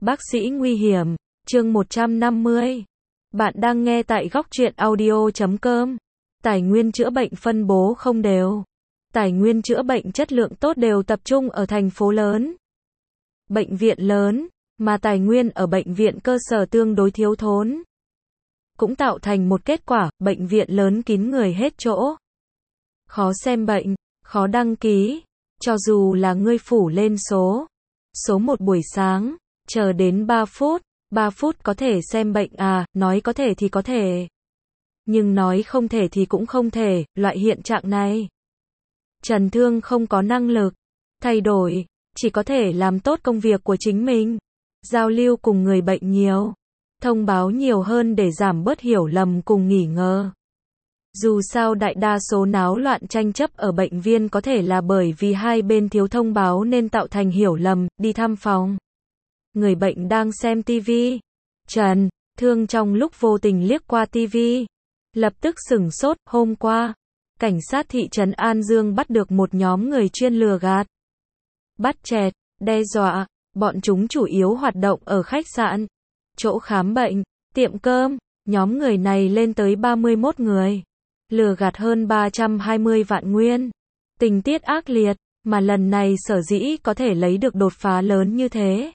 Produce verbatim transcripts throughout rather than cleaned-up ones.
Bác sĩ nguy hiểm, chương một trăm năm mươi. Bạn đang nghe tại góc truyện audio chấm com. Tài nguyên chữa bệnh phân bố không đều. Tài nguyên chữa bệnh chất lượng tốt đều tập trung ở thành phố lớn, bệnh viện lớn, mà tài nguyên ở bệnh viện cơ sở tương đối thiếu thốn. Cũng tạo thành một kết quả, bệnh viện lớn kín người hết chỗ. Khó xem bệnh, khó đăng ký, cho dù là ngươi phủ lên số. Số một buổi sáng, chờ đến ba phút, ba phút có thể xem bệnh à, nói có thể thì có thể. Nhưng nói không thể thì cũng không thể, loại hiện trạng này. Trần Thương không có năng lực thay đổi, chỉ có thể làm tốt công việc của chính mình. Giao lưu cùng người bệnh nhiều, thông báo nhiều hơn để giảm bớt hiểu lầm cùng nghi ngờ. Dù sao đại đa số náo loạn tranh chấp ở bệnh viện có thể là bởi vì hai bên thiếu thông báo nên tạo thành hiểu lầm, đi thăm phòng. Người bệnh đang xem tivi. Trần Thương trong lúc vô tình liếc qua tivi, lập tức sửng sốt. Hôm qua, cảnh sát thị trấn An Dương bắt được một nhóm người chuyên lừa gạt, bắt chẹt, đe dọa. Bọn chúng chủ yếu hoạt động ở khách sạn, chỗ khám bệnh, tiệm cơm. Nhóm người này lên tới ba mươi mốt người, lừa gạt hơn ba trăm hai mươi vạn nguyên. Tình tiết ác liệt, mà lần này sở dĩ có thể lấy được đột phá lớn như thế,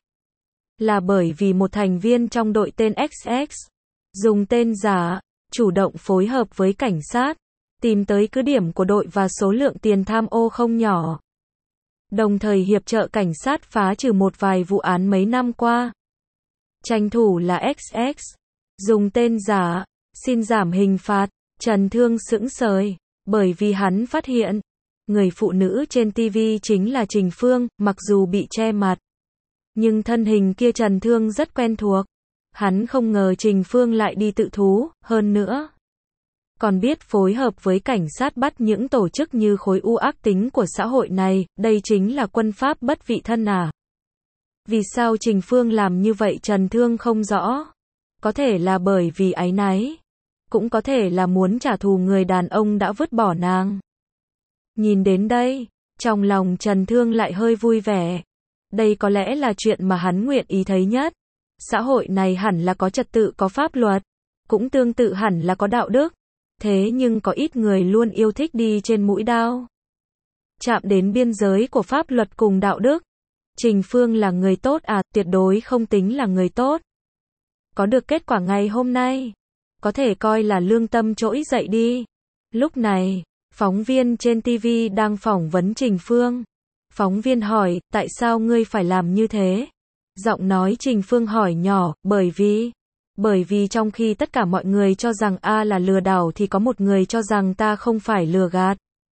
là bởi vì một thành viên trong đội tên ích ích, dùng tên giả, chủ động phối hợp với cảnh sát, tìm tới cứ điểm của đội và số lượng tiền tham ô không nhỏ. Đồng thời hiệp trợ cảnh sát phá trừ một vài vụ án mấy năm qua. Tranh thủ là ích ích, dùng tên giả, xin giảm hình phạt. Trần Thương sững sờ, bởi vì hắn phát hiện, người phụ nữ trên tivi chính là Trình Phương, mặc dù bị che mặt. Nhưng thân hình kia Trần Thương rất quen thuộc. Hắn không ngờ Trình Phương lại đi tự thú, hơn nữa còn biết phối hợp với cảnh sát bắt những tổ chức như khối u ác tính của xã hội này. Đây chính là quân pháp bất vị thân à? Vì sao Trình Phương làm như vậy Trần Thương không rõ. Có thể là bởi vì áy náy, cũng có thể là muốn trả thù người đàn ông đã vứt bỏ nàng. Nhìn đến đây, trong lòng Trần Thương lại hơi vui vẻ. Đây có lẽ là chuyện mà hắn nguyện ý thấy nhất. Xã hội này hẳn là có trật tự, có pháp luật, cũng tương tự hẳn là có đạo đức. Thế nhưng có ít người luôn yêu thích đi trên mũi đao, chạm đến biên giới của pháp luật cùng đạo đức. Trình Phương là người tốt à? Tuyệt đối không tính là người tốt. Có được kết quả ngày hôm nay, có thể coi là lương tâm trỗi dậy đi. Lúc này, phóng viên trên tivi đang phỏng vấn Trình Phương. Phóng viên hỏi, tại sao ngươi phải làm như thế? Giọng nói Trình Phương hỏi nhỏ, bởi vì, bởi vì trong khi tất cả mọi người cho rằng A là lừa đảo thì có một người cho rằng ta không phải lừa gạt.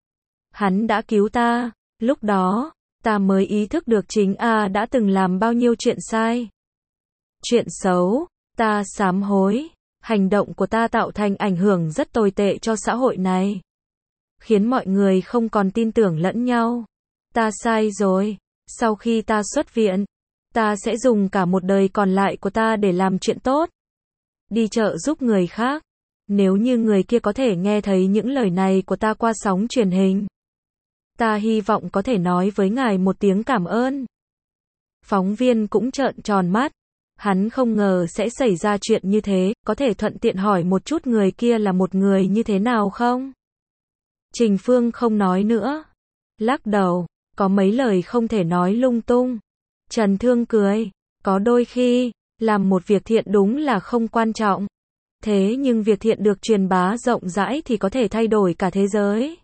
Hắn đã cứu ta, lúc đó, ta mới ý thức được chính A đã từng làm bao nhiêu chuyện sai, chuyện xấu, ta sám hối. Hành động của ta tạo thành ảnh hưởng rất tồi tệ cho xã hội này, khiến mọi người không còn tin tưởng lẫn nhau. Ta sai rồi. Sau khi ta xuất viện, ta sẽ dùng cả một đời còn lại của ta để làm chuyện tốt, đi trợ giúp người khác. Nếu như người kia có thể nghe thấy những lời này của ta qua sóng truyền hình, ta hy vọng có thể nói với ngài một tiếng cảm ơn. Phóng viên cũng trợn tròn mắt. Hắn không ngờ sẽ xảy ra chuyện như thế. Có thể thuận tiện hỏi một chút người kia là một người như thế nào không? Trình Phương không nói nữa, lắc đầu. Có mấy lời không thể nói lung tung. Trần Thương cười. Có đôi khi, làm một việc thiện đúng là không quan trọng. Thế nhưng việc thiện được truyền bá rộng rãi thì có thể thay đổi cả thế giới.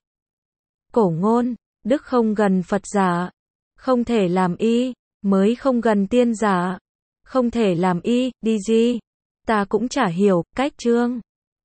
Cổ ngôn, đức không gần Phật giả, không thể làm y, mới không gần tiên giả. Không thể làm y, đi gì? Ta cũng chả hiểu, cách chương.